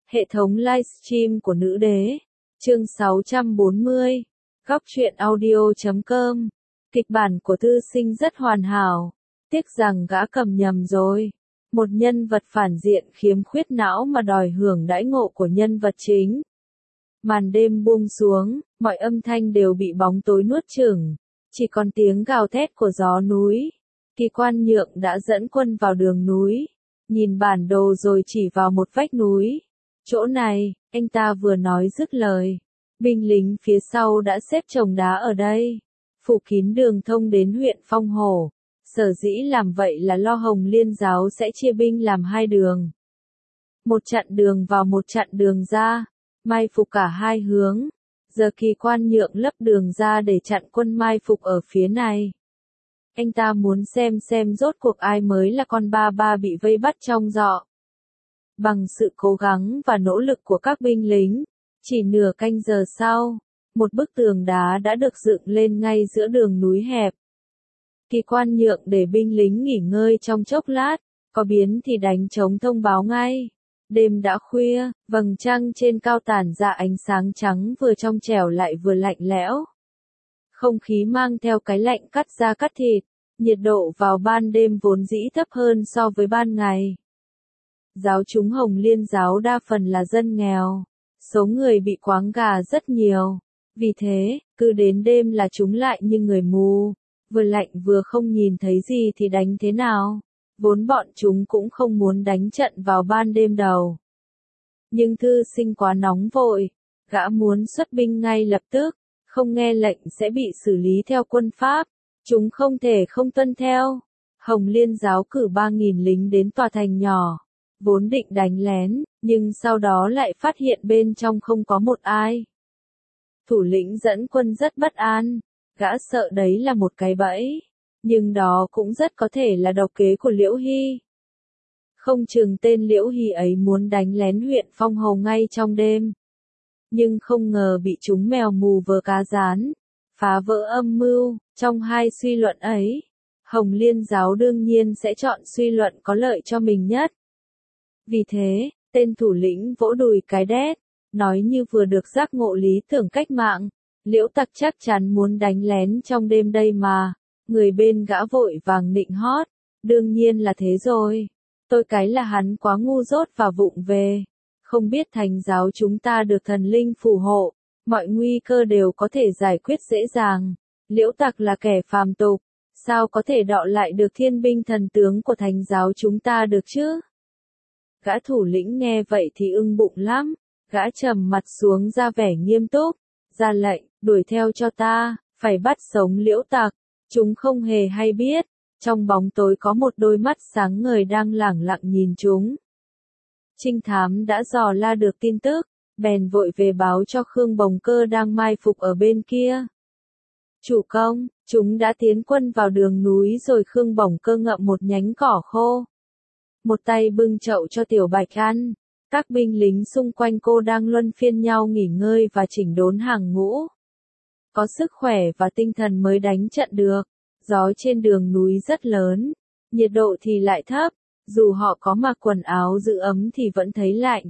Hệ thống livestream của nữ đế. Chương 640. Góc truyện audio.com. Kịch bản của Thư Sinh rất hoàn hảo. Tiếc rằng gã cầm nhầm rồi. Một nhân vật phản diện khiếm khuyết não mà đòi hưởng đãi ngộ của nhân vật chính. Màn đêm buông xuống, mọi âm thanh đều bị bóng tối nuốt chửng. Chỉ còn tiếng gào thét của gió núi. Kỳ Quan Nhượng đã dẫn quân vào đường núi. Nhìn bản đồ rồi chỉ vào một vách núi. Chỗ này, anh ta vừa nói dứt lời. Binh lính phía sau đã xếp chồng đá ở đây. Phủ kín đường thông đến huyện Phong Hổ. Sở dĩ làm vậy là lo Hồng Liên giáo sẽ chia binh làm hai đường. Một chặn đường vào, một chặn đường ra. Mai phục cả hai hướng. Giờ Kỳ Quan Nhượng lấp đường ra để chặn quân mai phục ở phía này. Anh ta muốn xem rốt cuộc ai mới là con ba ba bị vây bắt trong giọ. Bằng sự cố gắng và nỗ lực của các binh lính, chỉ nửa canh giờ sau, một bức tường đá đã được dựng lên ngay giữa đường núi hẹp. Kỳ Quan Nhượng để binh lính nghỉ ngơi trong chốc lát, có biến thì đánh trống thông báo ngay. Đêm đã khuya, vầng trăng trên cao tản ra ánh sáng trắng vừa trong trẻo lại vừa lạnh lẽo. Không khí mang theo cái lạnh cắt da cắt thịt, nhiệt độ vào ban đêm vốn dĩ thấp hơn so với ban ngày. Giáo chúng Hồng Liên giáo đa phần là dân nghèo, số người bị quáng gà rất nhiều, vì thế, cứ đến đêm là chúng lại như người mù, vừa lạnh vừa không nhìn thấy gì thì đánh thế nào, vốn bọn chúng cũng không muốn đánh trận vào ban đêm đầu. Nhưng Thư Sinh quá nóng vội, gã muốn xuất binh ngay lập tức, không nghe lệnh sẽ bị xử lý theo quân pháp, chúng không thể không tuân theo. Hồng Liên giáo cử 3.000 lính đến tòa thành nhỏ. Vốn định đánh lén, nhưng sau đó lại phát hiện bên trong không có một ai. Thủ lĩnh dẫn quân rất bất an, gã sợ đấy là một cái bẫy, nhưng đó cũng rất có thể là độc kế của Liễu Hy. Không chừng tên Liễu Hy ấy muốn đánh lén huyện Phong Hầu ngay trong đêm. Nhưng không ngờ bị chúng mèo mù vờ cá rán, phá vỡ âm mưu. Trong hai suy luận ấy, Hồng Liên giáo đương nhiên sẽ chọn suy luận có lợi cho mình nhất. Vì thế, tên thủ lĩnh vỗ đùi cái đét, nói như vừa được giác ngộ lý tưởng cách mạng, Liễu Tặc chắc chắn muốn đánh lén trong đêm đây mà. Người bên gã vội vàng nịnh hót, đương nhiên là thế rồi, tôi cái là hắn quá ngu dốt và vụng về, không biết thành giáo chúng ta được thần linh phù hộ, mọi nguy cơ đều có thể giải quyết dễ dàng. Liễu Tặc là kẻ phàm tục, sao có thể đọ lại được thiên binh thần tướng của thành giáo chúng ta được chứ? Gã thủ lĩnh nghe vậy thì ưng bụng lắm, gã trầm mặt xuống ra vẻ nghiêm túc, ra lệnh, đuổi theo cho ta, phải bắt sống Liễu Tặc. Chúng không hề hay biết, trong bóng tối có một đôi mắt sáng ngời đang lẳng lặng nhìn chúng. Trinh thám đã dò la được tin tức, bèn vội về báo cho Khương Bồng Cơ đang mai phục ở bên kia. Chủ công, chúng đã tiến quân vào đường núi rồi. Khương Bồng Cơ ngậm một nhánh cỏ khô. Một tay bưng chậu cho Tiểu Bạch ăn. Các binh lính xung quanh cô đang luân phiên nhau nghỉ ngơi và chỉnh đốn hàng ngũ. Có sức khỏe và tinh thần mới đánh trận được. Gió trên đường núi rất lớn, nhiệt độ thì lại thấp, dù họ có mặc quần áo giữ ấm thì vẫn thấy lạnh.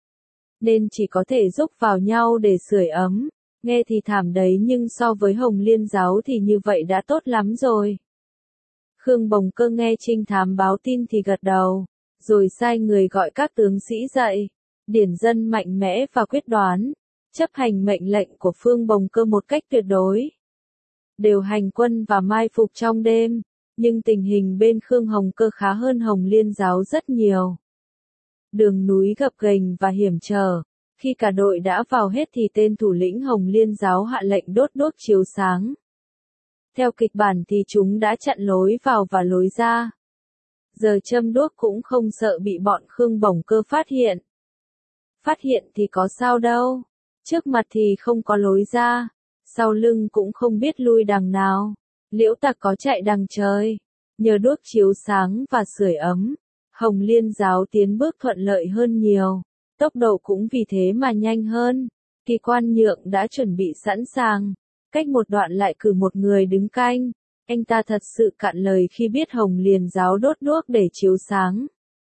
Nên chỉ có thể rúc vào nhau để sưởi ấm, nghe thì thảm đấy nhưng so với Hồng Liên giáo thì như vậy đã tốt lắm rồi. Khương Bồng Cơ nghe trinh thám báo tin thì gật đầu, rồi sai người gọi các tướng sĩ dậy, điển dân mạnh mẽ và quyết đoán, chấp hành mệnh lệnh của Phương Bồng Cơ một cách tuyệt đối. Đều hành quân và mai phục trong đêm, nhưng tình hình bên Khương Hồng Cơ khá hơn Hồng Liên giáo rất nhiều. Đường núi gập ghềnh và hiểm trở, khi cả đội đã vào hết thì tên thủ lĩnh Hồng Liên giáo hạ lệnh đốt đuốc chiếu sáng. Theo kịch bản thì chúng đã chặn lối vào và lối ra. Giờ châm đuốc cũng không sợ bị bọn Khương Bồng Cơ phát hiện. Phát hiện thì có sao đâu, trước mặt thì không có lối ra. Sau lưng cũng không biết lui đằng nào. Liễu Tặc có chạy đằng trời. Nhờ đuốc chiếu sáng và sưởi ấm, Hồng Liên giáo tiến bước thuận lợi hơn nhiều. Tốc độ cũng vì thế mà nhanh hơn. Kỳ Quan Nhượng đã chuẩn bị sẵn sàng. Cách một đoạn lại cử một người đứng canh. Anh ta thật sự cạn lời khi biết Hồng Liên giáo đốt đuốc để chiếu sáng.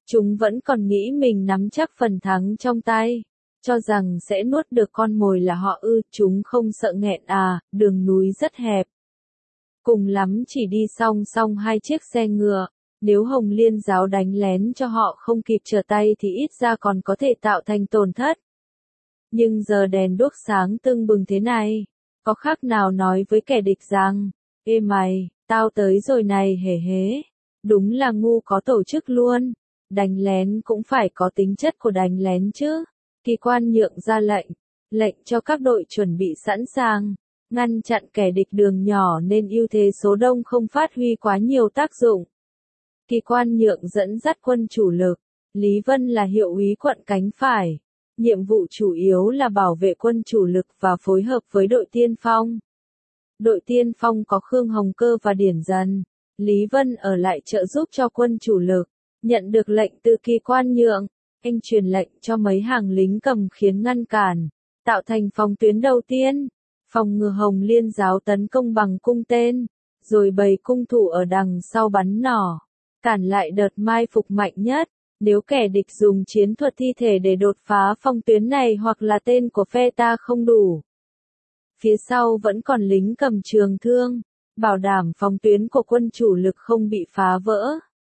Chúng vẫn còn nghĩ mình nắm chắc phần thắng trong tay, cho rằng sẽ nuốt được con mồi là họ ư, chúng không sợ nghẹn à, đường núi rất hẹp. Cùng lắm chỉ đi song song hai chiếc xe ngựa, nếu Hồng Liên giáo đánh lén cho họ không kịp trở tay thì ít ra còn có thể tạo thành tổn thất. Nhưng giờ đèn đuốc sáng tưng bừng thế này, có khác nào nói với kẻ địch rằng, ê mày, tao tới rồi này hề hế, đúng là ngu có tổ chức luôn, đánh lén cũng phải có tính chất của đánh lén chứ. Kỳ quan nhượng ra lệnh cho các đội chuẩn bị sẵn sàng, ngăn chặn kẻ địch đường nhỏ nên ưu thế số đông không phát huy quá nhiều tác dụng. Kỳ quan nhượng dẫn dắt quân chủ lực, Lý Vân là hiệu úy quận cánh phải. Nhiệm vụ chủ yếu là bảo vệ quân chủ lực và phối hợp với đội tiên phong. Đội tiên phong có Khương Hồng Cơ và Điển Dần. Lý Vân ở lại trợ giúp cho quân chủ lực. Nhận được lệnh từ Kỳ quan nhượng, anh truyền lệnh cho mấy hàng lính cầm khiến ngăn cản, tạo thành phòng tuyến đầu tiên, phòng ngừa Hồng Liên giáo tấn công bằng cung tên, rồi bày cung thủ ở đằng sau bắn nỏ, cản lại đợt mai phục mạnh nhất. Nếu kẻ địch dùng chiến thuật thi thể để đột phá phòng tuyến này hoặc là tên của phe ta không đủ, phía sau vẫn còn lính cầm trường thương, bảo đảm phòng tuyến của quân chủ lực không bị phá vỡ.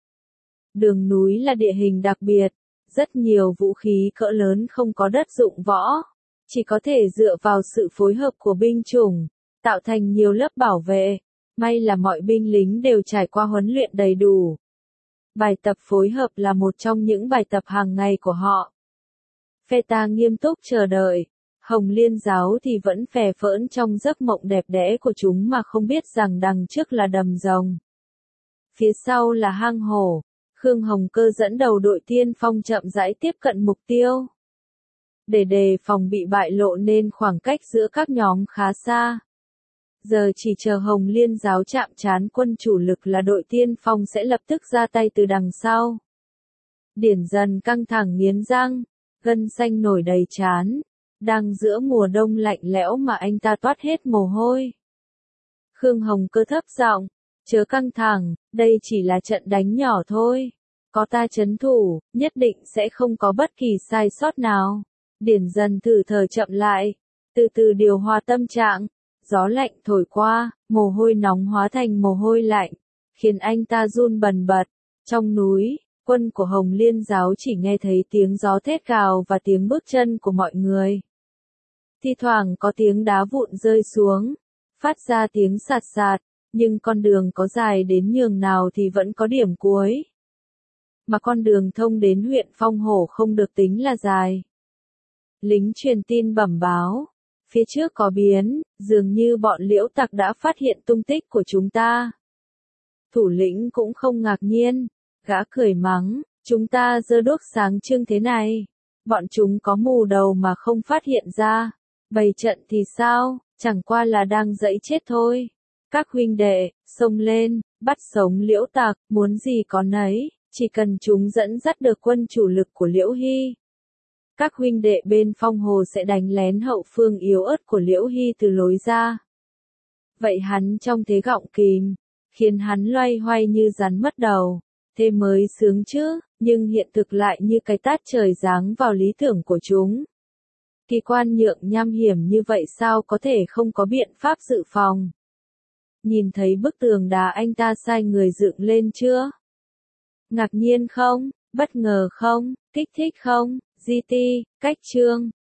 Đường núi là địa hình đặc biệt, rất nhiều vũ khí cỡ lớn không có đất dụng võ, chỉ có thể dựa vào sự phối hợp của binh chủng, tạo thành nhiều lớp bảo vệ. May là mọi binh lính đều trải qua huấn luyện đầy đủ. Bài tập phối hợp là một trong những bài tập hàng ngày của họ. Phe ta nghiêm túc chờ đợi, Hồng Liên giáo thì vẫn phè phỡn trong giấc mộng đẹp đẽ của chúng mà không biết rằng đằng trước là đầm rồng. Phía sau là hang hổ, Khương Hồng Cơ dẫn đầu đội tiên phong chậm rãi tiếp cận mục tiêu. Để đề phòng bị bại lộ nên khoảng cách giữa các nhóm khá xa. Giờ chỉ chờ Hồng Liên giáo chạm trán quân chủ lực là đội tiên phong sẽ lập tức ra tay từ đằng sau. Điển Dần căng thẳng nghiến răng, gân xanh nổi đầy trán. Đang giữa mùa đông lạnh lẽo mà anh ta toát hết mồ hôi. Khương Hồng Cơ thấp giọng, chớ căng thẳng, đây chỉ là trận đánh nhỏ thôi. Có ta trấn thủ, nhất định sẽ không có bất kỳ sai sót nào. Điển Dần thử thở chậm lại, từ từ điều hòa tâm trạng. Gió lạnh thổi qua, mồ hôi nóng hóa thành mồ hôi lạnh, khiến anh ta run bần bật. Trong núi, quân của Hồng Liên giáo chỉ nghe thấy tiếng gió thét gào và tiếng bước chân của mọi người. Thi thoảng có tiếng đá vụn rơi xuống, phát ra tiếng sạt sạt, nhưng con đường có dài đến nhường nào thì vẫn có điểm cuối. Mà con đường thông đến huyện Phong Hổ không được tính là dài. Lính truyền tin bẩm báo. Phía trước có biến, dường như bọn Liễu Tặc đã phát hiện tung tích của chúng ta. Thủ lĩnh cũng không ngạc nhiên, gã cười mắng, chúng ta giơ đuốc sáng trưng thế này. Bọn chúng có mù đầu mà không phát hiện ra. Bày trận thì sao, chẳng qua là đang dẫy chết thôi. Các huynh đệ, xông lên, bắt sống Liễu Tặc, muốn gì có nấy, chỉ cần chúng dẫn dắt được quân chủ lực của Liễu Hy. Các huynh đệ bên Phong Hồ sẽ đánh lén hậu phương yếu ớt của Liễu Hy từ lối ra. Vậy hắn trong thế gọng kìm, khiến hắn loay hoay như rắn mất đầu. Thế mới sướng chứ, nhưng hiện thực lại như cái tát trời giáng vào lý tưởng của chúng. Kỳ quan nhượng nham hiểm như vậy sao có thể không có biện pháp dự phòng. Nhìn thấy bức tường đá anh ta sai người dựng lên chưa? Ngạc nhiên không? Bất ngờ không? Kích thích không? GT, cách chương.